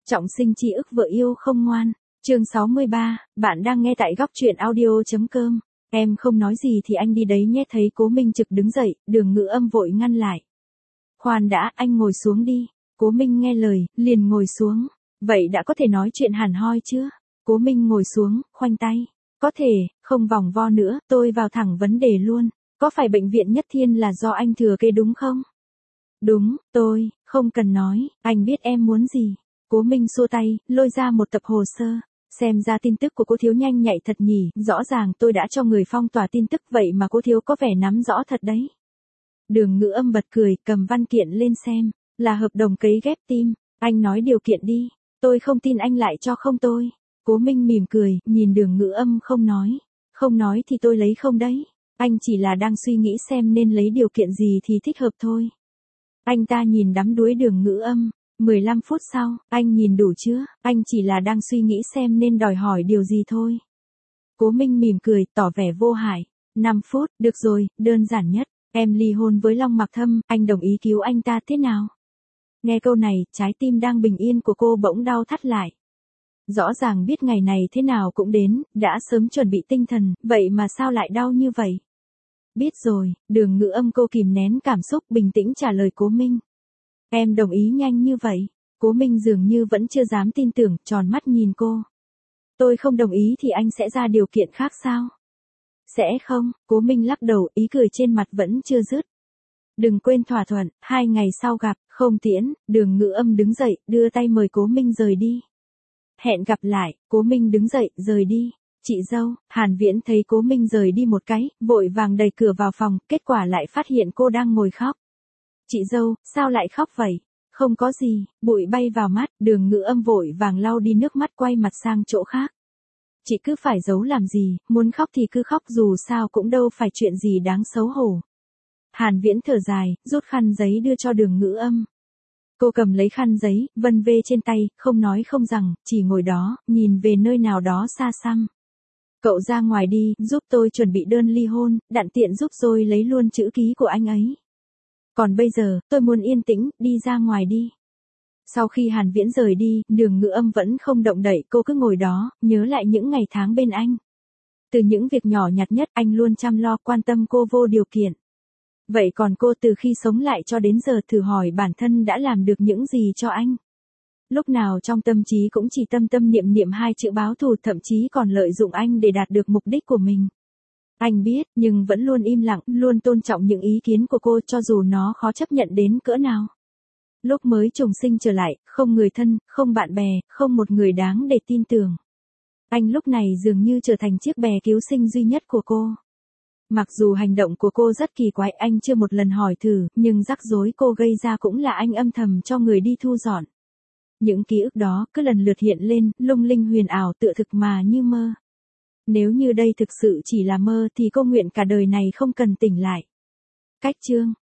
Trọng sinh chi ức vợ yêu không ngoan. Chương 63, bạn đang nghe tại góc truyện audio.com. Em không nói gì thì anh đi đấy nhé. Thấy Cố Minh Trực đứng dậy, Đường Ngữ Âm vội ngăn lại. Khoan đã, anh ngồi xuống đi. Cố Minh nghe lời, liền ngồi xuống. Vậy đã có thể nói chuyện hẳn hoi chưa? Cố Minh ngồi xuống, khoanh tay. Có thể, không vòng vo nữa, tôi vào thẳng vấn đề luôn. Có phải bệnh viện Nhất Thiên là do anh thừa kế đúng không? Đúng, tôi, không cần nói, anh biết em muốn gì. Cố Minh xua tay, lôi ra một tập hồ sơ. Xem ra tin tức của cô thiếu nhanh nhạy thật nhỉ, rõ ràng tôi đã cho người phong tỏa tin tức vậy mà cô thiếu có vẻ nắm rõ thật đấy. Đường Ngữ Âm bật cười, cầm văn kiện lên xem, là hợp đồng cấy ghép tim, anh nói điều kiện đi, tôi không tin anh lại cho không tôi. Cố Minh mỉm cười, nhìn Đường Ngữ Âm không nói thì tôi lấy không đấy, anh chỉ là đang suy nghĩ xem nên lấy điều kiện gì thì thích hợp thôi. Anh ta nhìn đắm đuối Đường Ngữ Âm. 15 phút sau, anh nhìn đủ chưa? Anh chỉ là đang suy nghĩ xem nên đòi hỏi điều gì thôi. Cố Minh mỉm cười, tỏ vẻ vô hại. 5 phút, được rồi, đơn giản nhất. Em ly hôn với Long Mặc Thâm, anh đồng ý cứu anh ta thế nào? Nghe câu này, trái tim đang bình yên của cô bỗng đau thắt lại. Rõ ràng biết ngày này thế nào cũng đến, đã sớm chuẩn bị tinh thần, vậy mà sao lại đau như vậy? Biết rồi, Đường Ngữ Âm cô kìm nén cảm xúc bình tĩnh trả lời Cố Minh. Em đồng ý nhanh như vậy. Cố Minh dường như vẫn chưa dám tin tưởng, tròn mắt nhìn cô. Tôi không đồng ý thì anh sẽ ra điều kiện khác sao? Sẽ không, Cố Minh lắc đầu, ý cười trên mặt vẫn chưa dứt. Đừng quên thỏa thuận, 2 ngày sau gặp, không tiễn. Đường Ngữ Âm đứng dậy, đưa tay mời Cố Minh rời đi. Hẹn gặp lại. Cố Minh đứng dậy, rời đi. Chị dâu, Hàn Viễn thấy Cố Minh rời đi một cái, vội vàng đẩy cửa vào phòng, kết quả lại phát hiện cô đang ngồi khóc. Chị dâu, sao lại khóc vậy? Không có gì, bụi bay vào mắt, Đường Ngữ Âm vội vàng lau đi nước mắt, quay mặt sang chỗ khác. Chị cứ phải giấu làm gì, muốn khóc thì cứ khóc, dù sao cũng đâu phải chuyện gì đáng xấu hổ. Hàn Viễn thở dài, rút khăn giấy đưa cho Đường Ngữ Âm. Cô cầm lấy khăn giấy, vân vê trên tay, không nói không rằng, chỉ ngồi đó, nhìn về nơi nào đó xa xăm. Cậu ra ngoài đi, giúp tôi chuẩn bị đơn ly hôn, đặng tiện giúp tôi lấy luôn chữ ký của anh ấy. Còn bây giờ, tôi muốn yên tĩnh, đi ra ngoài đi. Sau khi Hàn Viễn rời đi, Đường Ngữ Âm vẫn không động đậy, cô cứ ngồi đó, nhớ lại những ngày tháng bên anh. Từ những việc nhỏ nhặt nhất, anh luôn chăm lo, quan tâm cô vô điều kiện. Vậy còn cô từ khi sống lại cho đến giờ, thử hỏi bản thân đã làm được những gì cho anh? Lúc nào trong tâm trí cũng chỉ tâm niệm niệm 2 chữ báo thù, thậm chí còn lợi dụng anh để đạt được mục đích của mình. Anh biết, nhưng vẫn luôn im lặng, luôn tôn trọng những ý kiến của cô cho dù nó khó chấp nhận đến cỡ nào. Lúc mới trùng sinh trở lại, không người thân, không bạn bè, không một người đáng để tin tưởng. Anh lúc này dường như trở thành chiếc bè cứu sinh duy nhất của cô. Mặc dù hành động của cô rất kỳ quái, anh chưa một lần hỏi thử, nhưng rắc rối cô gây ra cũng là anh âm thầm cho người đi thu dọn. Những ký ức đó cứ lần lượt hiện lên, lung linh huyền ảo, tựa thực mà như mơ. Nếu như đây thực sự chỉ là mơ thì cô nguyện cả đời này không cần tỉnh lại. Cách chương